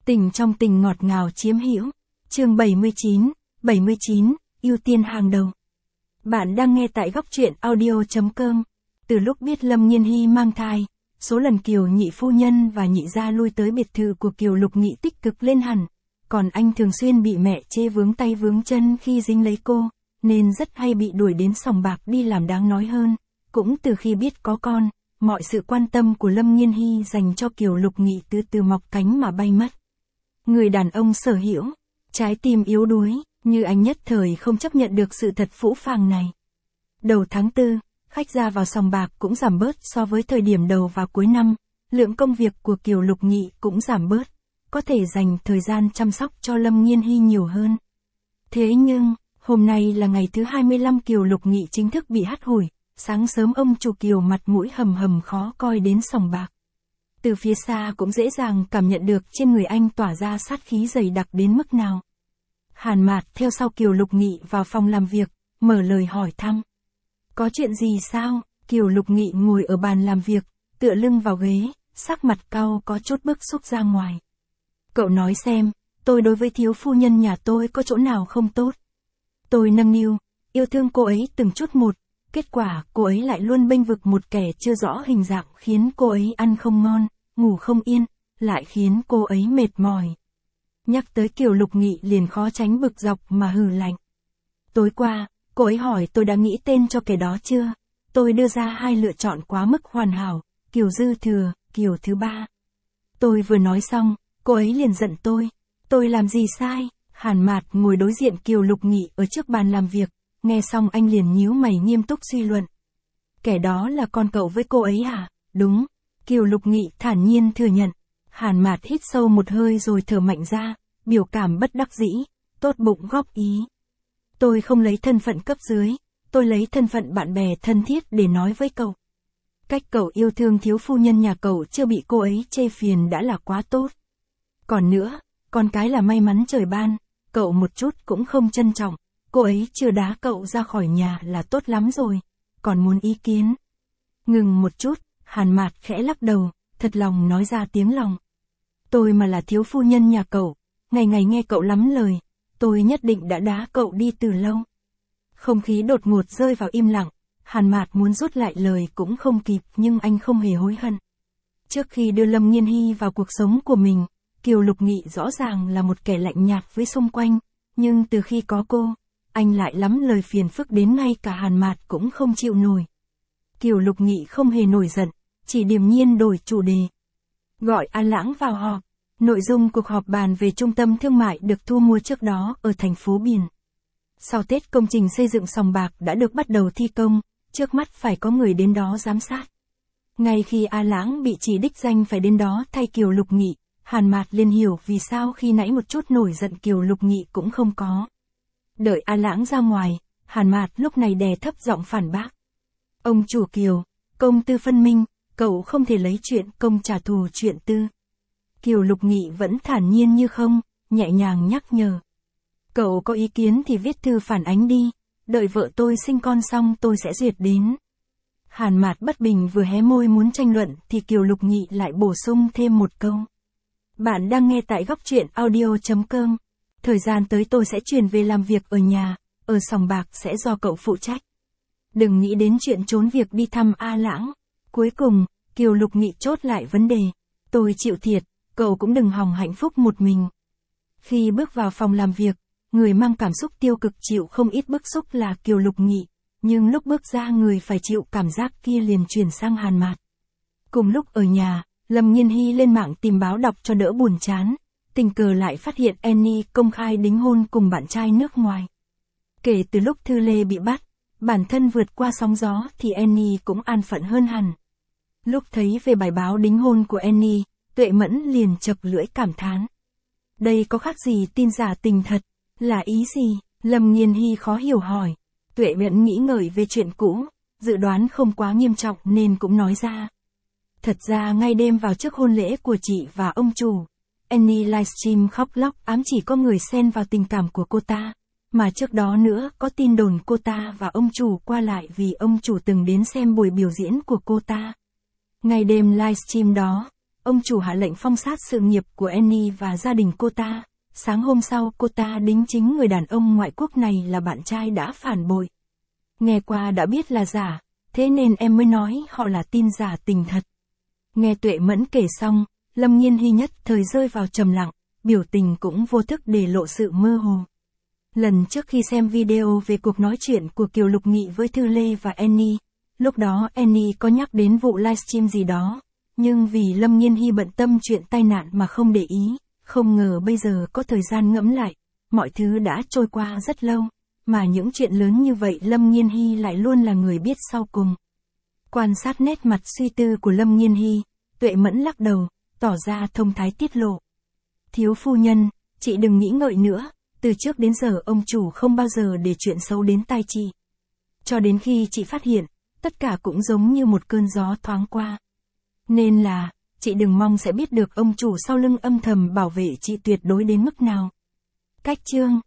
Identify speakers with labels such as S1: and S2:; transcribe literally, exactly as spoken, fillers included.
S1: Tình trong tình ngọt ngào chiếm hữu. Chương bảy mươi chín, bảy mươi chín, ưu tiên hàng đầu. Bạn đang nghe tại góc truyện audio chấm com. Từ lúc biết Lâm Nhiên Hy mang thai, số lần Kiều nhị phu nhân và nhị gia lui tới biệt thự của Kiều Lục Nghị tích cực lên hẳn. Còn anh thường xuyên bị mẹ chê vướng tay vướng chân khi dính lấy cô, nên rất hay bị đuổi đến sòng bạc đi làm đáng nói hơn. Cũng từ khi biết có con, mọi sự quan tâm của Lâm Nhiên Hy dành cho Kiều Lục Nghị từ từ mọc cánh mà bay mất. Người đàn ông sở hữu, trái tim yếu đuối, như anh nhất thời không chấp nhận được sự thật phũ phàng này. Đầu tháng tư, khách ra vào sòng bạc cũng giảm bớt so với thời điểm đầu và cuối năm, lượng công việc của Kiều Lục Nghị cũng giảm bớt, có thể dành thời gian chăm sóc cho Lâm Nhiên Hy nhiều hơn. Thế nhưng, hôm nay là ngày thứ hai mươi lăm Kiều Lục Nghị chính thức bị hắt hủi, sáng sớm ông chủ Kiều mặt mũi hầm hầm khó coi đến sòng bạc. Từ phía xa cũng dễ dàng cảm nhận được trên người anh tỏa ra sát khí dày đặc đến mức nào. Hàn Mạt theo sau Kiều Lục Nghị vào phòng làm việc, mở lời hỏi thăm. Có chuyện gì sao? Kiều Lục Nghị ngồi ở bàn làm việc, tựa lưng vào ghế, sắc mặt cau có chút bức xúc ra ngoài. Cậu nói xem, tôi đối với thiếu phu nhân nhà tôi có chỗ nào không tốt? Tôi nâng niu, yêu thương cô ấy từng chút một, kết quả cô ấy lại luôn bênh vực một kẻ chưa rõ hình dạng khiến cô ấy ăn không ngon, ngủ không yên, lại khiến cô ấy mệt mỏi. Nhắc tới Kiều Lục Nghị liền khó tránh bực dọc mà hừ lạnh. Tối qua, cô ấy hỏi tôi đã nghĩ tên cho kẻ đó chưa? Tôi đưa ra hai lựa chọn quá mức hoàn hảo, Kiều dư thừa, Kiều thứ ba. Tôi vừa nói xong, cô ấy liền giận tôi. Tôi làm gì sai? Hàn Mạt ngồi đối diện Kiều Lục Nghị ở trước bàn làm việc, nghe xong anh liền nhíu mày nghiêm túc suy luận. Kẻ đó là con cậu với cô ấy à? Đúng. Kiều Lục Nghị thản nhiên thừa nhận. Hàn Mạt hít sâu một hơi rồi thở mạnh ra, biểu cảm bất đắc dĩ, tốt bụng góp ý. Tôi không lấy thân phận cấp dưới, tôi lấy thân phận bạn bè thân thiết để nói với cậu. Cách cậu yêu thương thiếu phu nhân nhà cậu chưa bị cô ấy chê phiền đã là quá tốt. Còn nữa, con cái là may mắn trời ban, cậu một chút cũng không trân trọng, cô ấy chưa đá cậu ra khỏi nhà là tốt lắm rồi, còn muốn ý kiến. Ngừng một chút, Hàn Mạt khẽ lắc đầu, thật lòng nói ra tiếng lòng. Tôi mà là thiếu phu nhân nhà cậu, ngày ngày nghe cậu lắm lời, tôi nhất định đã đá cậu đi từ lâu. Không khí đột ngột rơi vào im lặng, Hàn Mạt muốn rút lại lời cũng không kịp nhưng anh không hề hối hận. Trước khi đưa Lâm Nhiên Hy vào cuộc sống của mình, Kiều Lục Nghị rõ ràng là một kẻ lạnh nhạt với xung quanh, nhưng từ khi có cô, anh lại lắm lời phiền phức đến ngay cả Hàn Mạt cũng không chịu nổi. Kiều Lục Nghị không hề nổi giận, chỉ điềm nhiên đổi chủ đề. Gọi An Lãng vào họp. Nội dung cuộc họp bàn về trung tâm thương mại được thu mua trước đó ở thành phố Biển. Sau Tết công trình xây dựng sòng bạc đã được bắt đầu thi công, trước mắt phải có người đến đó giám sát. Ngay khi An Lãng bị chỉ đích danh phải đến đó thay Kiều Lục Nghị, Hàn Mạt liền hiểu vì sao khi nãy một chút nổi giận Kiều Lục Nghị cũng không có. Đợi An Lãng ra ngoài, Hàn Mạt lúc này đè thấp giọng phản bác. Ông chủ Kiều, công tư phân minh, cậu không thể lấy chuyện công trả thù chuyện tư. Kiều Lục Nghị vẫn thản nhiên như không, nhẹ nhàng nhắc nhở. Cậu có ý kiến thì viết thư phản ánh đi, đợi vợ tôi sinh con xong tôi sẽ duyệt đến. Hàn Mạt bất bình vừa hé môi muốn tranh luận thì Kiều Lục Nghị lại bổ sung thêm một câu. Bạn đang nghe tại góc truyện audio chấm com. Thời gian tới tôi sẽ chuyển về làm việc ở nhà, ở sòng bạc sẽ do cậu phụ trách. Đừng nghĩ đến chuyện trốn việc đi thăm A Lãng. Cuối cùng, Kiều Lục Nghị chốt lại vấn đề. Tôi chịu thiệt, cậu cũng đừng hòng hạnh phúc một mình. Khi bước vào phòng làm việc, người mang cảm xúc tiêu cực chịu không ít bức xúc là Kiều Lục Nghị, nhưng lúc bước ra người phải chịu cảm giác kia liền chuyển sang Hàn Mạt. Cùng lúc ở nhà, Lâm Nhiên Hy lên mạng tìm báo đọc cho đỡ buồn chán, tình cờ lại phát hiện Annie công khai đính hôn cùng bạn trai nước ngoài. Kể từ lúc Thư Lê bị bắt, bản thân vượt qua sóng gió thì Annie cũng an phận hơn hẳn. Lúc thấy về bài báo đính hôn của Annie, Tuệ Mẫn liền chập lưỡi cảm thán. Đây có khác gì tin giả tình thật, là ý gì? Lâm Nhiên Hy khó hiểu hỏi. Tuệ Mẫn nghĩ ngợi về chuyện cũ, dự đoán không quá nghiêm trọng nên cũng nói ra. Thật ra ngay đêm vào trước hôn lễ của chị và ông chủ, Annie livestream khóc lóc ám chỉ có người xen vào tình cảm của cô ta. Mà trước đó nữa có tin đồn cô ta và ông chủ qua lại vì ông chủ từng đến xem buổi biểu diễn của cô ta. Ngày đêm livestream đó, ông chủ hạ lệnh phong sát sự nghiệp của Annie và gia đình cô ta. Sáng hôm sau cô ta đính chính người đàn ông ngoại quốc này là bạn trai đã phản bội. Nghe qua đã biết là giả, thế nên em mới nói họ là tin giả tình thật. Nghe Tuệ Mẫn kể xong, Lâm Nhiên Hy nhất thời rơi vào trầm lặng, biểu tình cũng vô thức để lộ sự mơ hồ. Lần trước khi xem video về cuộc nói chuyện của Kiều Lục Nghị với Thư Lê và Annie, lúc đó Annie có nhắc đến vụ livestream gì đó, nhưng vì Lâm Nhiên Hy bận tâm chuyện tai nạn mà không để ý, không ngờ bây giờ có thời gian ngẫm lại, mọi thứ đã trôi qua rất lâu, mà những chuyện lớn như vậy Lâm Nhiên Hy lại luôn là người biết sau cùng. Quan sát nét mặt suy tư của Lâm Nhiên Hy, Tuệ Mẫn lắc đầu, tỏ ra thông thái tiết lộ. Thiếu phu nhân, chị đừng nghĩ ngợi nữa, từ trước đến giờ ông chủ không bao giờ để chuyện xấu đến tai chị. Cho đến khi chị phát hiện, tất cả cũng giống như một cơn gió thoáng qua. Nên là, chị đừng mong sẽ biết được ông chủ sau lưng âm thầm bảo vệ chị tuyệt đối đến mức nào. Cách chương